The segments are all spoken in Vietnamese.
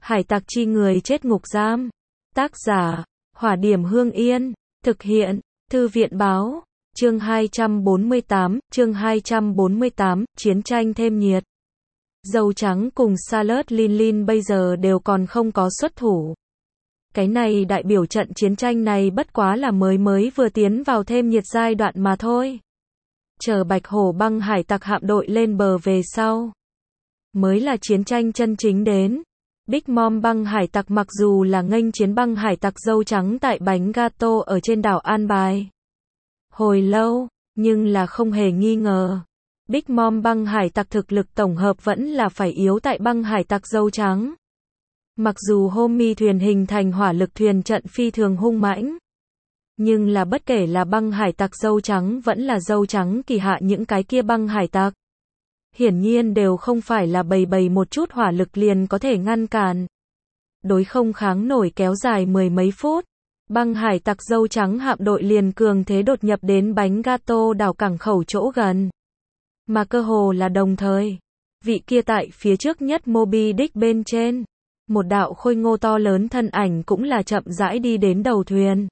Hải tặc chi người chết ngục giam. Tác giả, Hỏa Điểm Hương Yên. Thực hiện, Thư viện Báo. Chương 248, chiến tranh thêm nhiệt. Dâu trắng cùng Charlotte Lin bây giờ đều còn không có xuất thủ. Cái này đại biểu trận chiến tranh này bất quá là mới vừa tiến vào thêm nhiệt giai đoạn mà thôi. Chờ Bạch Hổ băng hải tặc hạm đội lên bờ về sau, mới là chiến tranh chân chính đến. Big Mom băng hải tặc mặc dù là nghênh chiến băng hải tặc dâu trắng tại bánh gato ở trên đảo An Bài hồi lâu, nhưng là không hề nghi ngờ, Big Mom băng hải tặc thực lực tổng hợp vẫn là phải yếu tại băng hải tặc dâu trắng. Mặc dù Homie thuyền hình thành hỏa lực thuyền trận phi thường hung mãnh, nhưng là bất kể là băng hải tặc dâu trắng vẫn là dâu trắng kỳ hạ những cái kia băng hải tặc, hiển nhiên đều không phải là bầy một chút hỏa lực liền có thể ngăn cản. Đối không kháng nổi kéo dài mười mấy phút, băng hải tặc dâu trắng hạm đội liền cường thế đột nhập đến bánh gato đảo cảng khẩu chỗ gần. Mà cơ hồ là đồng thời, vị kia tại phía trước nhất Moby Dick bên trên, một đạo khôi ngô to lớn thân ảnh cũng là chậm rãi đi đến đầu thuyền.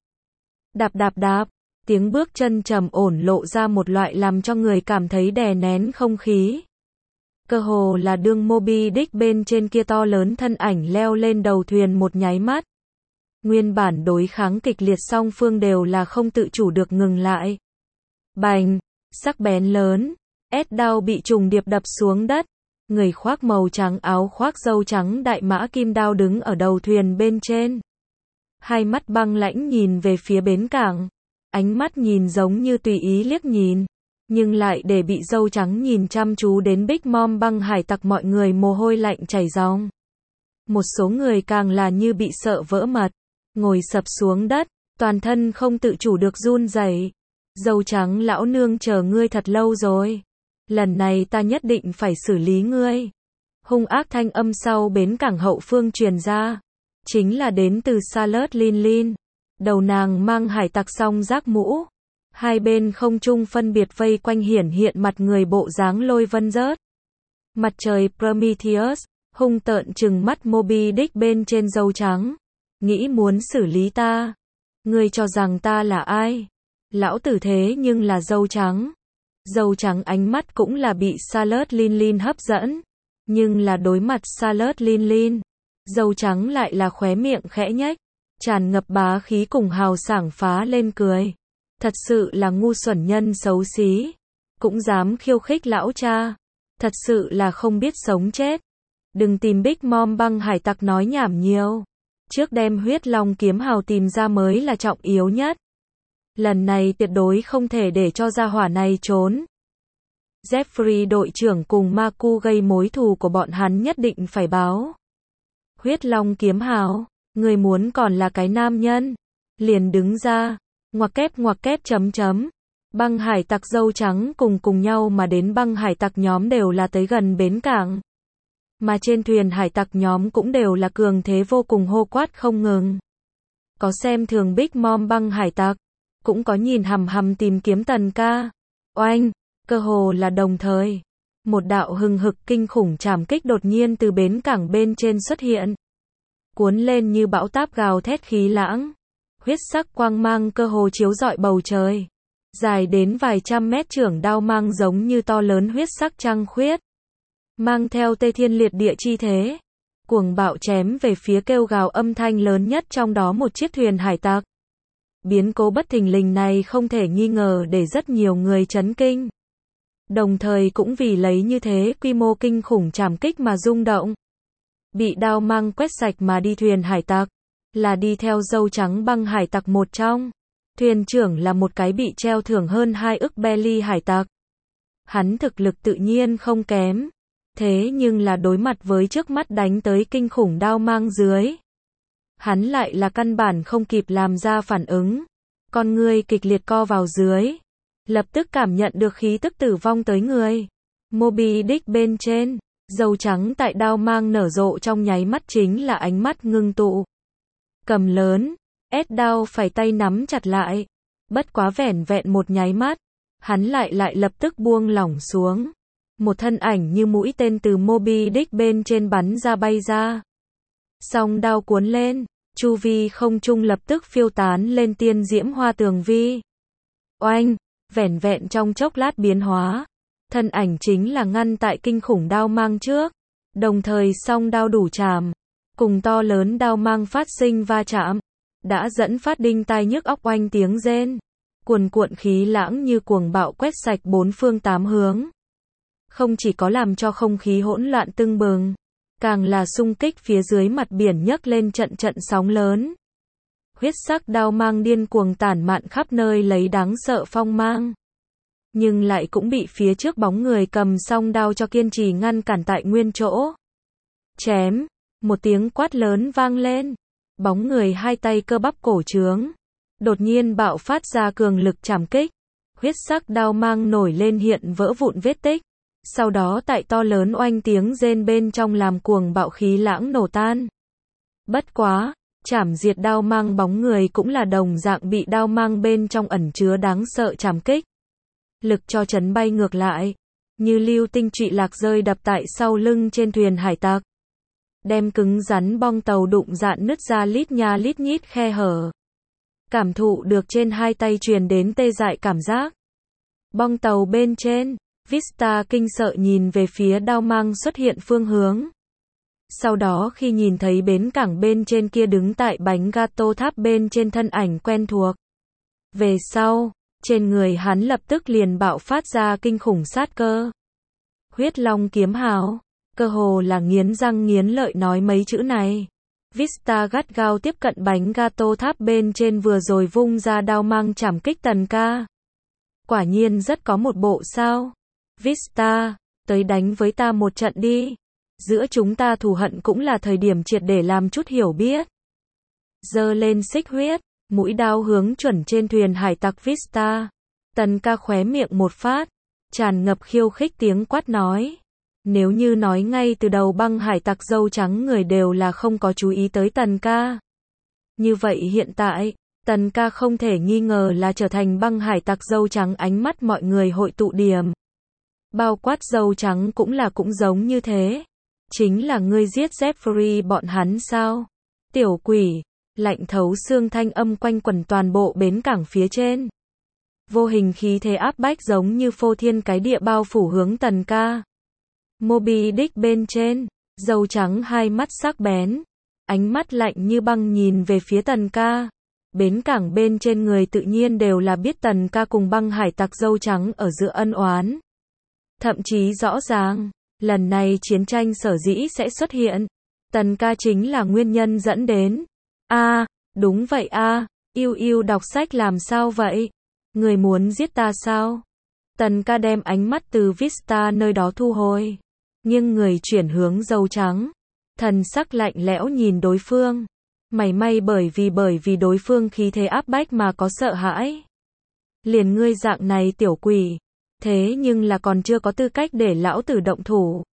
Đạp, tiếng bước chân trầm ổn lộ ra một loại làm cho người cảm thấy đè nén không khí. Cơ hồ là đương Moby Dick bên trên kia to lớn thân ảnh leo lên đầu thuyền một nháy mắt. Nguyên bản đối kháng kịch liệt song phương đều là không tự chủ được ngừng lại. Bành, sắc bén lớn, S-đao bị trùng điệp đập xuống đất. Người khoác màu trắng áo khoác dâu trắng đại mã kim đao đứng ở đầu thuyền bên trên. Hai mắt băng lãnh nhìn về phía bến cảng. Ánh mắt nhìn giống như tùy ý liếc nhìn, nhưng lại để bị dâu trắng nhìn chăm chú đến Big Mom băng hải tặc mọi người mồ hôi lạnh chảy ròng. Một số người càng là như bị sợ vỡ mật, ngồi sập xuống đất, toàn thân không tự chủ được run rẩy. Dâu trắng lão nương chờ ngươi thật lâu rồi. Lần này ta nhất định phải xử lý ngươi. Hung ác thanh âm sau bến cảng hậu phương truyền ra, chính là đến từ Charlotte Lin. Đầu nàng mang hải tặc song giác mũ, hai bên không trung phân biệt vây quanh hiển hiện mặt người bộ dáng lôi vân rớt. Mặt trời Prometheus, hung tợn trừng mắt Moby Dick bên trên dâu trắng. Nghĩ muốn xử lý ta? Ngươi cho rằng ta là ai? Lão tử thế nhưng là dâu trắng. Dâu trắng ánh mắt cũng là bị Charlotte Lin hấp dẫn. Nhưng là đối mặt Charlotte Lin, dâu trắng lại là khóe miệng khẽ nhếch, tràn ngập bá khí cùng hào sảng phá lên cười. Thật sự là ngu xuẩn nhân xấu xí, cũng dám khiêu khích lão cha. Thật sự là không biết sống chết. Đừng tìm Big Mom băng hải tặc nói nhảm nhiều. Trước đem huyết long kiếm hào tìm ra mới là trọng yếu nhất. Lần này tuyệt đối không thể để cho gia hỏa này trốn. Jeffrey đội trưởng cùng Maku gây mối thù của bọn hắn nhất định phải báo. Huyết long kiếm hào, người muốn còn là cái nam nhân, liền đứng ra, ngoặc kép chấm. Băng hải tặc dâu trắng cùng nhau mà đến băng hải tặc nhóm đều là tới gần bến cảng. Mà trên thuyền hải tặc nhóm cũng đều là cường thế vô cùng hô quát không ngừng. Có xem thường Big Mom băng hải tặc, cũng có nhìn hằm tìm kiếm Tần ca. Oanh, cơ hồ là đồng thời, một đạo hừng hực kinh khủng trảm kích đột nhiên từ bến cảng bên trên xuất hiện. Cuốn lên như bão táp gào thét khí lãng. Huyết sắc quang mang cơ hồ chiếu rọi bầu trời. Dài đến vài trăm mét trưởng đao mang giống như to lớn huyết sắc trăng khuyết. Mang theo tê thiên liệt địa chi thế. Cuồng bạo chém về phía kêu gào âm thanh lớn nhất trong đó một chiếc thuyền hải tặc. Biến cố bất thình lình này không thể nghi ngờ để rất nhiều người chấn kinh. Đồng thời cũng vì lấy như thế quy mô kinh khủng trảm kích mà rung động. Bị đao mang quét sạch mà đi thuyền hải tặc, là đi theo dâu trắng băng hải tặc một trong. Thuyền trưởng là một cái bị treo thưởng hơn 2 ức belly hải tặc. Hắn thực lực tự nhiên không kém. Thế nhưng là đối mặt với trước mắt đánh tới kinh khủng đao mang dưới. Hắn lại là căn bản không kịp làm ra phản ứng. Con ngươi kịch liệt co vào dưới. Lập tức cảm nhận được khí tức tử vong tới người. Moby Dick bên trên, dâu trắng tại đao mang nở rộ trong nháy mắt chính là ánh mắt ngưng tụ. Cầm lớn, S-đao phải tay nắm chặt lại. Bất quá vẻn vẹn một nháy mắt, hắn lại lập tức buông lỏng xuống. Một thân ảnh như mũi tên từ Moby Dick bên trên bắn ra bay ra. Song đao cuốn lên, chu vi không trung lập tức phiêu tán lên tiên diễm hoa tường vi. Oanh, vẻn vẹn trong chốc lát biến hóa, thân ảnh chính là ngăn tại kinh khủng đao mang trước, đồng thời song đao đủ chạm, cùng to lớn đao mang phát sinh va chạm, đã dẫn phát đinh tai nhức óc oanh tiếng rên, cuồn cuộn khí lãng như cuồng bạo quét sạch bốn phương tám hướng. Không chỉ có làm cho không khí hỗn loạn tưng bừng, càng là xung kích phía dưới mặt biển nhấc lên trận trận sóng lớn. Huyết sắc đao mang điên cuồng tản mạn khắp nơi lấy đáng sợ phong mang. Nhưng lại cũng bị phía trước bóng người cầm song đao cho kiên trì ngăn cản tại nguyên chỗ. Chém, một tiếng quát lớn vang lên. Bóng người hai tay cơ bắp cổ trướng, đột nhiên bạo phát ra cường lực trảm kích. Huyết sắc đao mang nổi lên hiện vỡ vụn vết tích. Sau đó tại to lớn oanh tiếng rên bên trong làm cuồng bạo khí lãng nổ tan. Bất quá, chảm diệt đao mang bóng người cũng là đồng dạng bị đao mang bên trong ẩn chứa đáng sợ trảm kích. Lực cho chấn bay ngược lại, như lưu tinh trụy lạc rơi đập tại sau lưng trên thuyền hải tặc. Đem cứng rắn bong tàu đụng dạn nứt ra lít nha lít nhít khe hở. Cảm thụ được trên hai tay truyền đến tê dại cảm giác. Bong tàu bên trên, Vista kinh sợ nhìn về phía đao mang xuất hiện phương hướng. Sau đó khi nhìn thấy bến cảng bên trên kia đứng tại bánh gato tháp bên trên thân ảnh quen thuộc. Về sau, trên người hắn lập tức liền bạo phát ra kinh khủng sát cơ. Huyết Long kiếm hào, cơ hồ là nghiến răng nghiến lợi nói mấy chữ này. Vista gắt gao tiếp cận bánh gato tháp bên trên vừa rồi vung ra đao mang chảm kích Tần ca. Quả nhiên rất có một bộ sao. Vista, tới đánh với ta một trận đi. Giữa chúng ta thù hận cũng là thời điểm triệt để làm chút hiểu biết. Giơ lên xích huyết, mũi đao hướng chuẩn trên thuyền hải tặc Vista. Tần ca khóe miệng một phát, tràn ngập khiêu khích tiếng quát nói. Nếu như nói ngay từ đầu băng hải tặc dâu trắng người đều là không có chú ý tới Tần ca. Như vậy hiện tại, Tần ca không thể nghi ngờ là trở thành băng hải tặc dâu trắng ánh mắt mọi người hội tụ điểm. Bao quát dâu trắng cũng giống như thế. Chính là ngươi giết Jeffrey bọn hắn sao? Tiểu quỷ, lạnh thấu xương thanh âm quanh quẩn toàn bộ bến cảng phía trên. Vô hình khí thế áp bách giống như phô thiên cái địa bao phủ hướng Tần ca. Moby Dick bên trên, dâu trắng hai mắt sắc bén, ánh mắt lạnh như băng nhìn về phía Tần ca. Bến cảng bên trên người tự nhiên đều là biết Tần ca cùng băng hải tặc dâu trắng ở giữa ân oán. Thậm chí rõ ràng, lần này chiến tranh sở dĩ sẽ xuất hiện, Tần ca chính là nguyên nhân dẫn đến. Đúng vậy Yêu yêu đọc sách làm sao vậy? Người muốn giết ta sao? Tần ca đem ánh mắt từ Vista nơi đó thu hồi, nghiêng người chuyển hướng dâu trắng, thần sắc lạnh lẽo nhìn đối phương. Mày may bởi vì đối phương khí thế áp bách mà có sợ hãi. Liền ngươi dạng này tiểu quỷ, thế nhưng là còn chưa có tư cách để lão tử động thủ.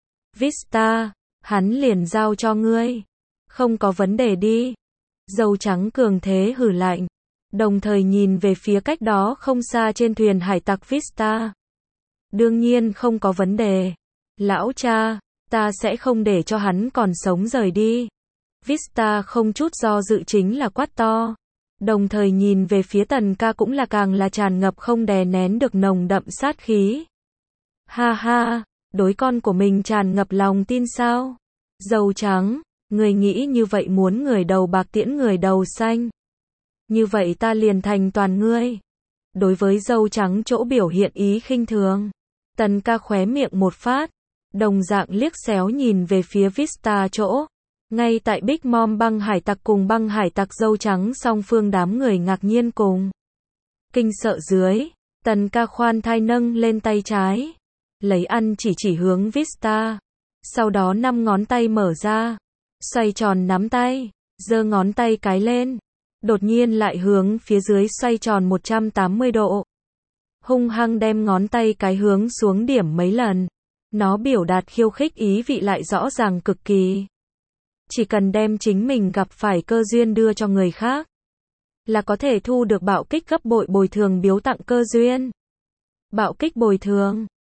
Vista, hắn liền giao cho ngươi. Không có vấn đề đi. Dâu trắng cường thế hừ lạnh, đồng thời nhìn về phía cách đó không xa trên thuyền hải tặc Vista. Đương nhiên không có vấn đề. Lão cha, ta sẽ không để cho hắn còn sống rời đi. Vista không chút do dự chính là quát to. Đồng thời nhìn về phía Tần ca cũng là càng là tràn ngập không đè nén được nồng đậm sát khí. Ha ha, đối con của mình tràn ngập lòng tin sao? Dâu trắng, người nghĩ như vậy muốn người đầu bạc tiễn người đầu xanh. Như vậy ta liền thành toàn ngươi. Đối với dâu trắng chỗ biểu hiện ý khinh thường, Tần ca khóe miệng một phát, đồng dạng liếc xéo nhìn về phía Vista chỗ. Ngay tại Big Mom băng hải tặc cùng băng hải tặc dâu trắng song phương đám người ngạc nhiên cùng kinh sợ dưới, Tần ca khoan thai nâng lên tay trái, lấy ăn chỉ hướng Vista. Sau đó 5 ngón tay mở ra, xoay tròn nắm tay, giơ ngón tay cái lên, đột nhiên lại hướng phía dưới xoay tròn 180 độ. Hung hăng đem ngón tay cái hướng xuống điểm mấy lần. Nó biểu đạt khiêu khích ý vị lại rõ ràng cực kỳ. Chỉ cần đem chính mình gặp phải cơ duyên đưa cho người khác, là có thể thu được bạo kích gấp bội bồi thường biếu tặng cơ duyên. Bạo kích bồi thường,